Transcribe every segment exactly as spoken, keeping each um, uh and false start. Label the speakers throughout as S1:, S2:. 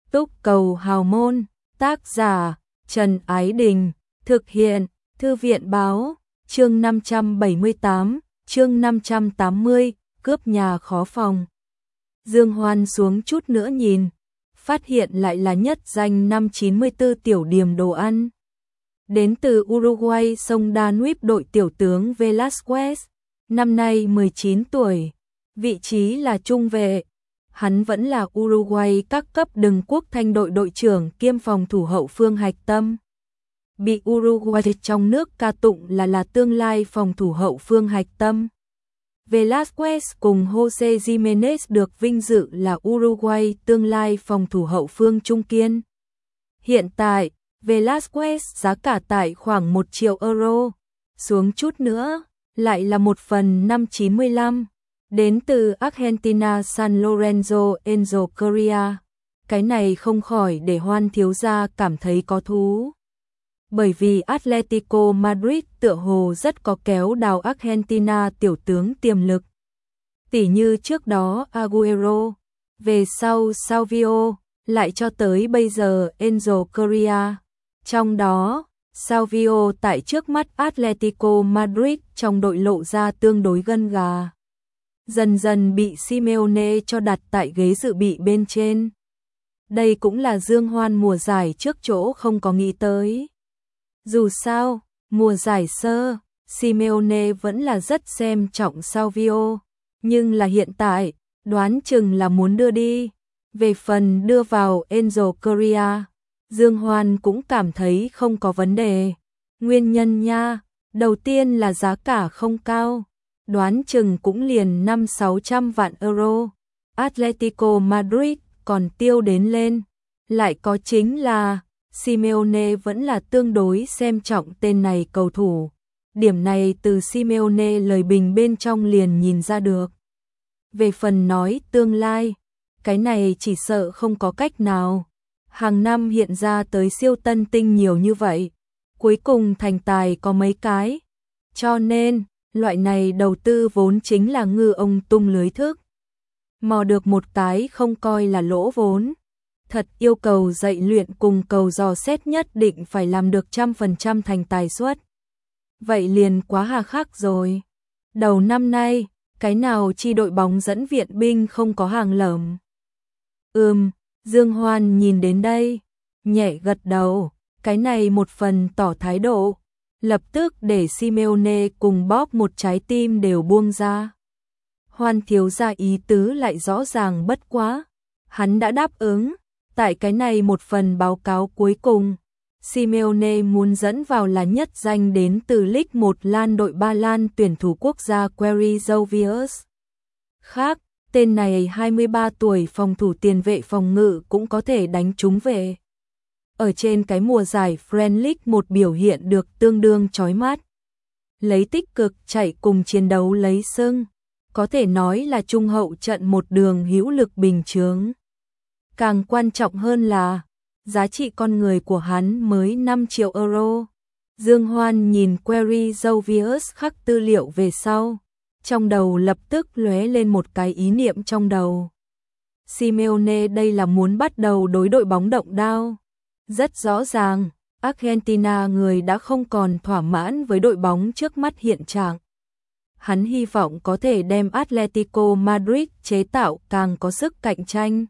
S1: Túc Cầu Hào Môn, tác giả Trần Ái Đình, thực hiện Thư viện Báo, chương năm trăm bảy mươi tám, chương năm trăm tám mươi, cướp nhà khó phòng. Dương Hoan xuống chút nữa nhìn, phát hiện lại là nhất danh năm chín mươi tư tiểu điểm đồ ăn. Đến từ Uruguay sông Danube đội tiểu tướng Velasquez, năm nay mười chín tuổi, vị trí là trung vệ. Hắn vẫn là Uruguay các cấp đừng quốc thanh đội đội trưởng kiêm phòng thủ hậu phương hạch tâm. Bị Uruguay trong nước ca tụng là là tương lai phòng thủ hậu phương hạch tâm. Velasquez cùng Jose Jimenez được vinh dự là Uruguay tương lai phòng thủ hậu phương trung kiên. Hiện tại, Velasquez giá cả tại khoảng một triệu euro, xuống chút nữa, lại là một phần năm chín mươi lăm. Đến từ Argentina San Lorenzo Enzo Correa. Cái này không khỏi để Hoan thiếu gia cảm thấy có thú. Bởi vì Atletico Madrid tựa hồ rất có kéo đào Argentina tiểu tướng tiềm lực. Tỉ như trước đó Agüero, về sau Salvio, lại cho tới bây giờ Enzo Correa. Trong đó, Salvio tại trước mắt Atletico Madrid trong đội lộ ra tương đối gân gà. Dần dần bị Simeone cho đặt tại ghế dự bị bên trên. Đây cũng là Dương Hoan mùa giải trước chỗ không có nghĩ tới. Dù sao, mùa giải sơ, Simeone vẫn là rất xem trọng Salvio, nhưng là hiện tại, đoán chừng là muốn đưa đi. Về phần đưa vào Enzo Correa, Dương Hoan cũng cảm thấy không có vấn đề. Nguyên nhân nha, đầu tiên là giá cả không cao. Đoán chừng cũng liền năm sáu trăm vạn euro. Atletico Madrid còn tiêu đến lên. Lại có chính là Simeone vẫn là tương đối xem trọng tên này cầu thủ. Điểm này từ Simeone lời bình bên trong liền nhìn ra được. Về phần nói tương lai, cái này chỉ sợ không có cách nào. Hàng năm hiện ra tới siêu tân tinh nhiều như vậy, cuối cùng thành tài có mấy cái. Cho nên, loại này đầu tư vốn chính là ngư ông tung lưới thức. Mò được một cái không coi là lỗ vốn. Thật yêu cầu dạy luyện cùng cầu dò xét nhất định phải làm được trăm phần trăm thành tài suất. Vậy liền quá hà khắc rồi. Đầu năm nay, cái nào chi đội bóng dẫn viện binh không có hàng lởm. Ừm, Dương Hoan nhìn đến đây, nhẹ gật đầu, cái này một phần tỏ thái độ. Lập tức để Simeone cùng bóp một trái tim đều buông ra. Hoan thiếu gia ý tứ lại rõ ràng bất quá. Hắn đã đáp ứng, tại cái này một phần báo cáo cuối cùng. Simeone muốn dẫn vào là nhất danh đến từ League một Lan đội Ba Lan tuyển thủ quốc gia Query Jovius. Khác, tên này hai mươi ba tuổi phòng thủ tiền vệ phòng ngự cũng có thể đánh trúng về. Ở trên cái mùa giải Friend League một biểu hiện được tương đương chói mắt. Lấy tích cực chạy cùng chiến đấu lấy sưng, có thể nói là trung hậu trận một đường hữu lực bình chướng. Càng quan trọng hơn là, giá trị con người của hắn mới năm triệu euro. Dương Hoan nhìn Query Jovius khắc tư liệu về sau, trong đầu lập tức lóe lên một cái ý niệm trong đầu. Simeone đây là muốn bắt đầu đối đội bóng động đao. Rất rõ ràng, Argentina người đã không còn thỏa mãn với đội bóng trước mắt hiện trạng. Hắn hy vọng có thể đem Atletico Madrid chế tạo càng có sức cạnh tranh.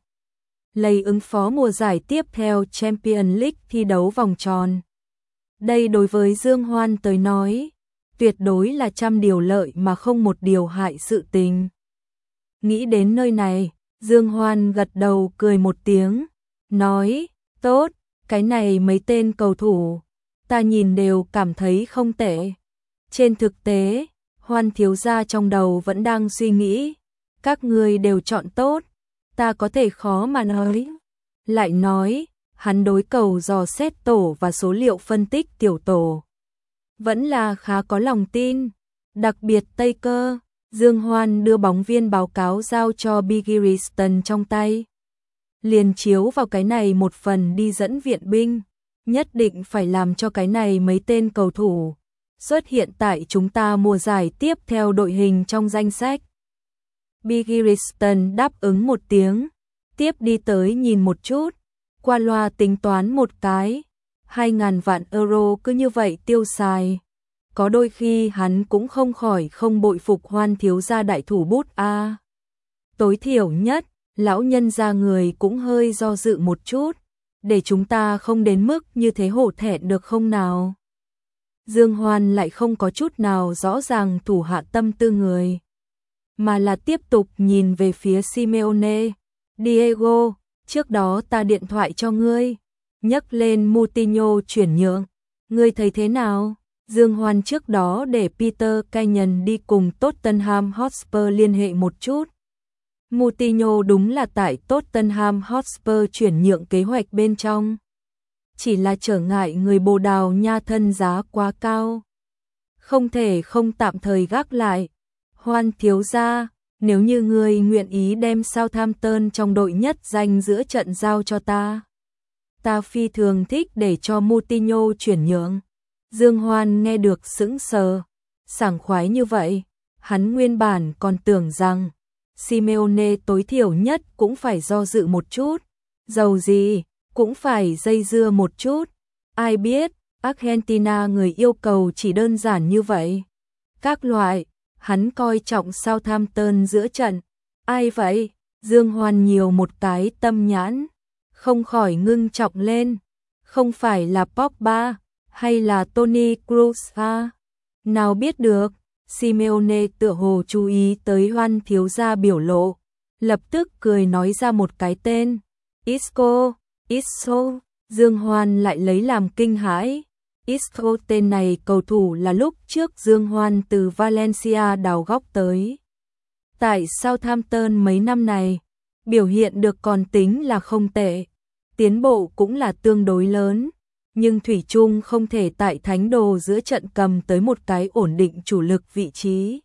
S1: Lấy ứng phó mùa giải tiếp theo Champions League thi đấu vòng tròn. Đây đối với Dương Hoan tới nói, tuyệt đối là trăm điều lợi mà không một điều hại sự tình. Nghĩ đến nơi này, Dương Hoan gật đầu cười một tiếng, nói, tốt. Cái này mấy tên cầu thủ, ta nhìn đều cảm thấy không tệ. Trên thực tế, Hoan thiếu gia trong đầu vẫn đang suy nghĩ, các người đều chọn tốt, ta có thể khó mà nói. Lại nói, hắn đối cầu dò xét tổ và số liệu phân tích tiểu tổ. Vẫn là khá có lòng tin, đặc biệt Tây Cơ, Dương Hoan đưa bóng viên báo cáo giao cho Bigiriston trong tay. Liền chiếu vào cái này một phần đi dẫn viện binh, nhất định phải làm cho cái này mấy tên cầu thủ xuất hiện tại chúng ta mùa giải tiếp theo đội hình trong danh sách. Bigiriston đáp ứng một tiếng, tiếp đi tới nhìn một chút, qua loa tính toán một cái, hai ngàn vạn euro cứ như vậy tiêu xài. Có đôi khi hắn cũng không khỏi không bội phục Hoan thiếu gia đại thủ bút a. À. Tối thiểu nhất, lão nhân gia người cũng hơi do dự một chút, để chúng ta không đến mức như thế hổ thẹn được không nào. Dương Hoan lại không có chút nào rõ ràng thủ hạ tâm tư người, mà là tiếp tục nhìn về phía Simeone. Diego, trước đó ta điện thoại cho ngươi, nhắc lên Moutinho chuyển nhượng, ngươi thấy thế nào? Dương Hoan trước đó để Peter Kenyon đi cùng Tottenham Hotspur liên hệ một chút. Moutinho đúng là tại Tottenham Hotspur chuyển nhượng kế hoạch bên trong. Chỉ là trở ngại người Bồ Đào Nha thân giá quá cao. Không thể không tạm thời gác lại. Hoan thiếu gia, nếu như người nguyện ý đem Southampton trong đội nhất danh giữa trận giao cho ta, ta phi thường thích để cho Moutinho chuyển nhượng. Dương Hoan nghe được sững sờ, sảng khoái như vậy, hắn nguyên bản còn tưởng rằng Simeone tối thiểu nhất cũng phải do dự một chút, dầu gì cũng phải dây dưa một chút. Ai biết, Argentina người yêu cầu chỉ đơn giản như vậy. Các loại, hắn coi trọng Southampton giữa trận. Ai vậy? Dương Hoan nhiều một cái tâm nhãn, không khỏi ngưng trọng lên. Không phải là Pogba hay là Toni Kroos à? Nào biết được. Simeone tựa hồ chú ý tới Hoan thiếu gia biểu lộ, lập tức cười nói ra một cái tên. Isco, Isco. Dương Hoan lại lấy làm kinh hãi. Isco tên này cầu thủ là lúc trước Dương Hoan từ Valencia đào góc tới. Tại Southampton mấy năm này, biểu hiện được còn tính là không tệ, tiến bộ cũng là tương đối lớn, nhưng thủy chung không thể tại thánh đồ giữa trận cầm tới một cái ổn định chủ lực vị trí.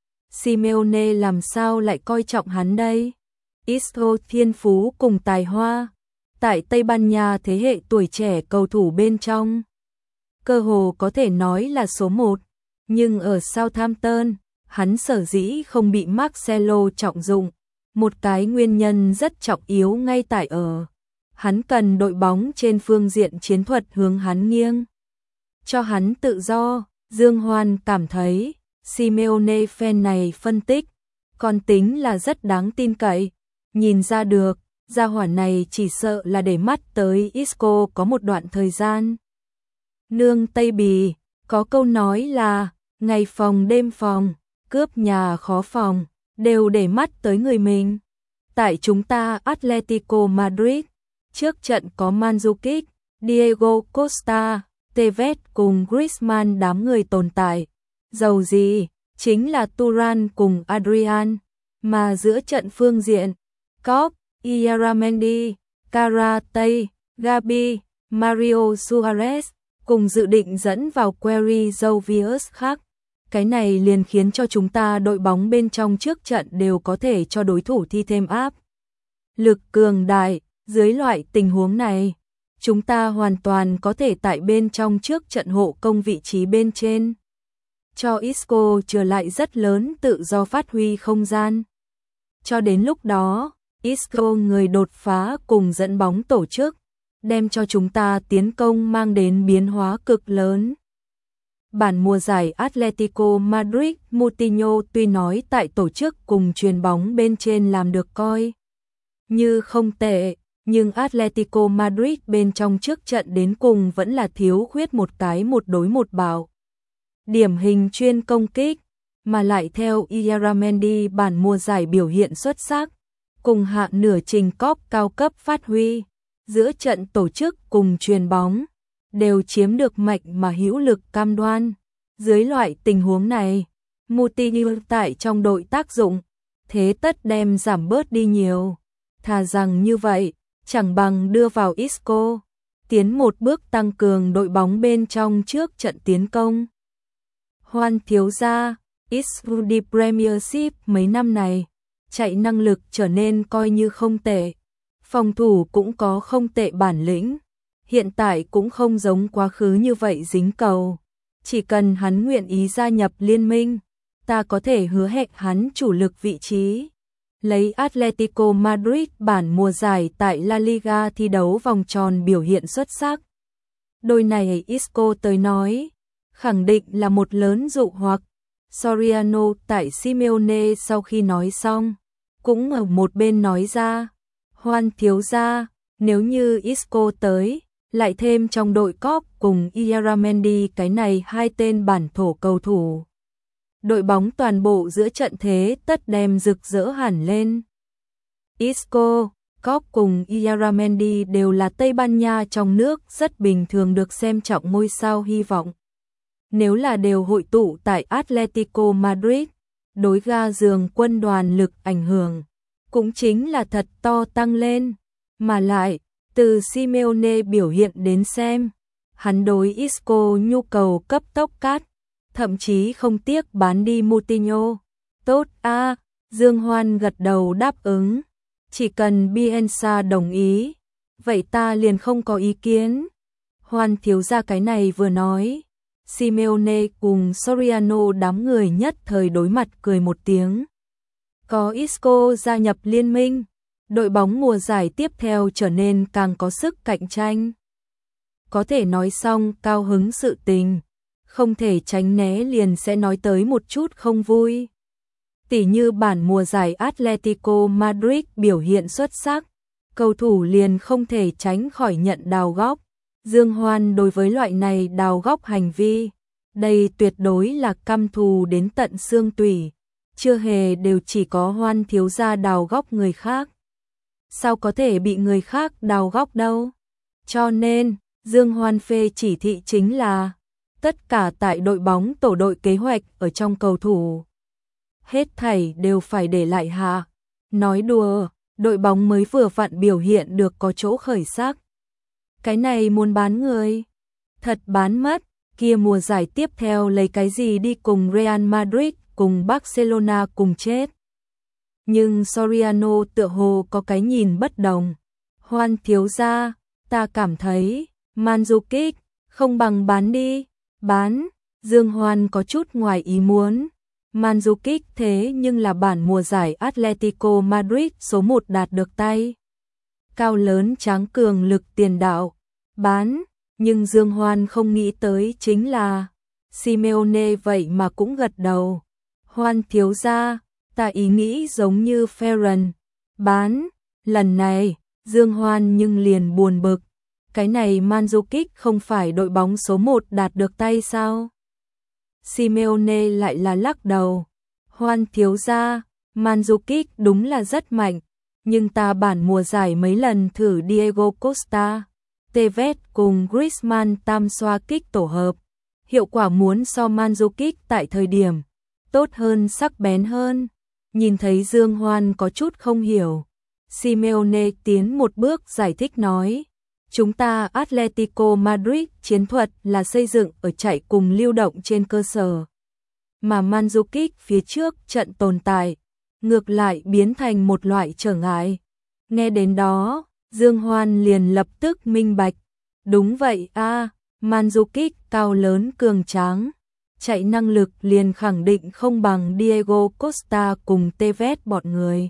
S1: Simeone làm sao lại coi trọng hắn đây? Isco thiên phú cùng tài hoa, tại Tây Ban Nha thế hệ tuổi trẻ cầu thủ bên trong, cơ hồ có thể nói là số một, nhưng ở Southampton, hắn sở dĩ không bị Marcelo trọng dụng, một cái nguyên nhân rất trọng yếu ngay tại ở hắn cần đội bóng trên phương diện chiến thuật hướng hắn nghiêng, cho hắn tự do. Dương Hoan cảm thấy Simeone fan này phân tích còn tính là rất đáng tin cậy, nhìn ra được gia hỏa này chỉ sợ là để mắt tới Isco có một đoạn thời gian. Nương Tây Bì có câu nói là ngày phòng đêm phòng, cướp nhà khó phòng, đều để mắt tới người mình. Tại chúng ta Atletico Madrid, trước trận có Mandzukic, Diego Costa, Tevez cùng Griezmann đám người tồn tại. Dầu gì, chính là Turan cùng Adrian, mà giữa trận phương diện, Cop, Ieramendi, Karate, Gabi, Mario Suarez, cùng dự định dẫn vào Query Jovius khác. Cái này liền khiến cho chúng ta đội bóng bên trong trước trận đều có thể cho đối thủ thi thêm áp lực cường đại. Dưới loại tình huống này, chúng ta hoàn toàn có thể tại bên trong trước trận hộ công vị trí bên trên, cho Isco trở lại rất lớn tự do phát huy không gian. Cho đến lúc đó, Isco người đột phá cùng dẫn bóng tổ chức, đem cho chúng ta tiến công mang đến biến hóa cực lớn. Bản mùa giải Atletico Madrid, Moutinho tuy nói tại tổ chức cùng chuyền bóng bên trên làm được coi như không tệ, nhưng Atletico Madrid bên trong trước trận đến cùng vẫn là thiếu khuyết một cái một đối một bảo điểm hình chuyên công kích, mà lại theo Ieramendi bản mùa giải biểu hiện xuất sắc, cùng hạ nửa trình cóp cao cấp phát huy, giữa trận tổ chức cùng chuyền bóng đều chiếm được mạnh mà hữu lực cam đoan. Dưới loại tình huống này, Moutinho tại trong đội tác dụng, thế tất đem giảm bớt đi nhiều. Thà rằng như vậy, chẳng bằng đưa vào Isco, tiến một bước tăng cường đội bóng bên trong trước trận tiến công. Hoan thiếu gia, Isco đi Premiership mấy năm này, chạy năng lực trở nên coi như không tệ, phòng thủ cũng có không tệ bản lĩnh, hiện tại cũng không giống quá khứ như vậy dính cầu. Chỉ cần hắn nguyện ý gia nhập liên minh, ta có thể hứa hẹn hắn chủ lực vị trí. lấy Atletico Madrid bản mùa giải tại La Liga thi đấu vòng tròn biểu hiện xuất sắc. Đôi này Isco tới nói, khẳng định là một lớn dụ hoặc. Soriano tại Simeone sau khi nói xong, cũng ở một bên nói ra, Hoan thiếu gia, nếu như Isco tới, lại thêm trong đội cóp cùng Ieramendi cái này hai tên bản thổ cầu thủ. Đội bóng toàn bộ giữa trận thế tất đem rực rỡ hẳn lên. Isco, Cop cùng Ieramendi đều là Tây Ban Nha trong nước rất bình thường được xem trọng ngôi sao hy vọng. Nếu là đều hội tụ tại Atletico Madrid, đối ga giường quân đoàn lực ảnh hưởng, cũng chính là thật to tăng lên. Mà lại, từ Simeone biểu hiện đến xem, hắn đối Isco nhu cầu cấp tốc cát, thậm chí không tiếc bán đi Moutinho. Tốt a, à, Dương Hoan gật đầu đáp ứng. Chỉ cần Bielsa đồng ý, vậy ta liền không có ý kiến. Hoan thiếu gia cái này vừa nói, Simeone cùng Soriano đám người nhất thời đối mặt cười một tiếng. Có Isco gia nhập liên minh, đội bóng mùa giải tiếp theo trở nên càng có sức cạnh tranh. Có thể nói xong cao hứng sự tình, không thể tránh né liền sẽ nói tới một chút không vui. Tỉ như bản mùa giải Atletico Madrid biểu hiện xuất sắc, cầu thủ liền không thể tránh khỏi nhận đào góc. Dương Hoan đối với loại này đào góc hành vi, đây tuyệt đối là căm thù đến tận xương tủy, chưa hề đều chỉ có Hoan thiếu gia đào góc người khác. Sao có thể bị người khác đào góc đâu? Cho nên, Dương Hoan phê chỉ thị chính là tất cả tại đội bóng tổ đội kế hoạch ở trong cầu thủ. Hết thảy đều phải để lại hạ. Nói đùa, đội bóng mới vừa vặn biểu hiện được có chỗ khởi sắc. Cái này muốn bán người. Thật bán mất, kia mùa giải tiếp theo lấy cái gì đi cùng Real Madrid, cùng Barcelona cùng chết. Nhưng Soriano tựa hồ có cái nhìn bất đồng. Hoan thiếu gia, ta cảm thấy, Mandzukic, không bằng bán đi. Bán, Dương Hoan có chút ngoài ý muốn. Mandzukic thế nhưng là bản mùa giải Atletico Madrid số một đạt được tay. Cao lớn tráng cường lực tiền đạo. Bán, nhưng Dương Hoan không nghĩ tới chính là Simeone vậy mà cũng gật đầu. Hoan thiếu gia, ta ý nghĩ giống như Ferran. Bán, lần này, Dương Hoan nhưng liền buồn bực. Cái này Mandzukic không phải đội bóng số một đạt được tay sao? Simeone lại là lắc đầu. Hoan thiếu gia, Mandzukic đúng là rất mạnh, nhưng ta bản mùa giải mấy lần thử Diego Costa, Tevez cùng Griezmann tam xoa kích tổ hợp, hiệu quả muốn so Mandzukic tại thời điểm tốt hơn, sắc bén hơn. Nhìn thấy Dương Hoan có chút không hiểu, Simeone tiến một bước giải thích nói, chúng ta Atletico Madrid chiến thuật là xây dựng ở chạy cùng lưu động trên cơ sở, mà Mandzukic phía trước trận tồn tại, ngược lại biến thành một loại trở ngại. Nghe đến đó, Dương Hoan liền lập tức minh bạch, đúng vậy a, à, Mandzukic cao lớn cường tráng, chạy năng lực liền khẳng định không bằng Diego Costa cùng Tevez bọn người.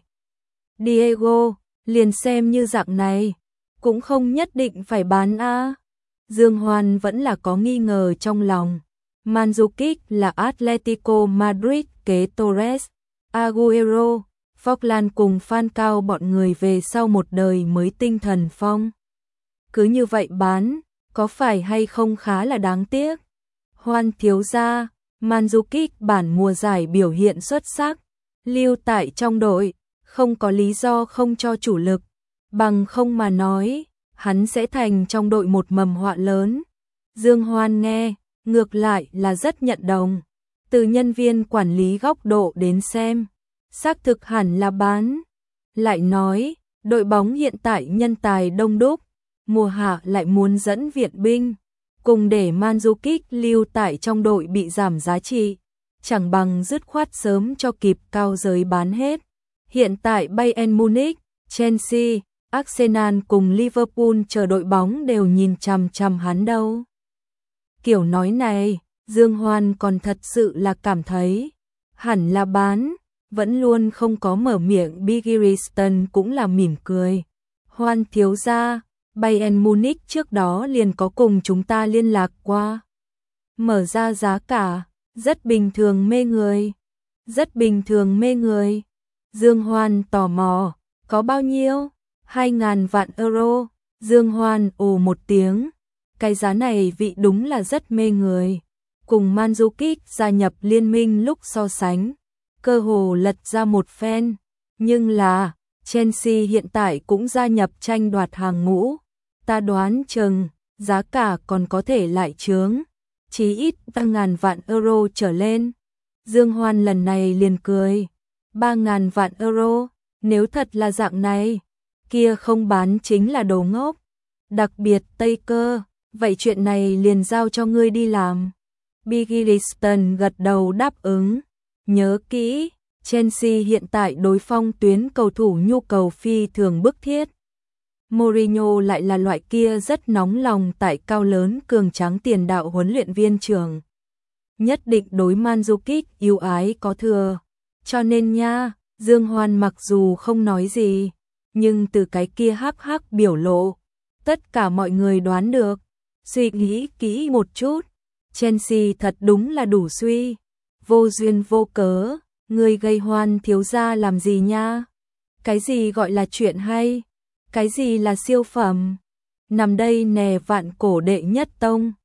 S1: Diego, liền xem như dạng này, cũng không nhất định phải bán a. À. Dương Hoan vẫn là có nghi ngờ trong lòng. Mandzukic là Atletico Madrid kế Torres, Agüero, Forlán cùng Falcao bọn người về sau một đời mới tinh thần phong. Cứ như vậy bán, có phải hay không khá là đáng tiếc. Hoan thiếu gia, Mandzukic bản mùa giải biểu hiện xuất sắc, lưu tại trong đội, không có lý do không cho chủ lực, bằng không mà nói, hắn sẽ thành trong đội một mầm họa lớn. Dương Hoan nghe, ngược lại là rất nhận đồng. Từ nhân viên quản lý góc độ đến xem, xác thực hẳn là bán. Lại nói, đội bóng hiện tại nhân tài đông đúc, mùa hạ lại muốn dẫn viện binh, cùng để Mandzukic lưu tại trong đội bị giảm giá trị, chẳng bằng dứt khoát sớm cho kịp cao giới bán hết. Hiện tại Bayern Munich, Chelsea, Arsenal cùng Liverpool chờ đội bóng đều nhìn chằm chằm hắn đâu. Kiểu nói này, Dương Hoan còn thật sự là cảm thấy hẳn là bán, vẫn luôn không có mở miệng Biggeriston cũng là mỉm cười. Hoan thiếu gia, Bayern Munich trước đó liền có cùng chúng ta liên lạc qua. Mở ra giá cả, rất bình thường mê người. Rất bình thường mê người. Dương Hoan tò mò, có bao nhiêu? Hai ngàn vạn euro. Dương Hoan ồ một tiếng. Cái giá này vị đúng là rất mê người. Cùng Mandzukic gia nhập liên minh lúc so sánh, cơ hồ lật ra một phen. Nhưng là, Chelsea hiện tại cũng gia nhập tranh đoạt hàng ngũ. Ta đoán chừng, giá cả còn có thể lại chướng. Chí ít ba ngàn vạn euro trở lên. Dương Hoan lần này liền cười. Ba ngàn vạn euro, nếu thật là dạng này, kia không bán chính là đồ ngốc. Đặc biệt Tây Cơ, vậy chuyện này liền giao cho ngươi đi làm. Biggeriston gật đầu đáp ứng. Nhớ kỹ, Chelsea hiện tại đối phong tuyến cầu thủ nhu cầu phi thường bức thiết. Mourinho lại là loại kia rất nóng lòng tại cao lớn cường tráng tiền đạo huấn luyện viên trưởng. Nhất định đối Mandzukic yêu ái có thừa. Cho nên nha, Dương Hoan mặc dù không nói gì, nhưng từ cái kia hắc hắc biểu lộ, tất cả mọi người đoán được. Suy nghĩ kỹ một chút, Chelsea thật đúng là đủ suy. Vô duyên vô cớ, người gây Hoan thiếu gia làm gì nha? Cái gì gọi là chuyện hay? Cái gì là siêu phẩm? Nằm đây nè vạn cổ đệ nhất tông.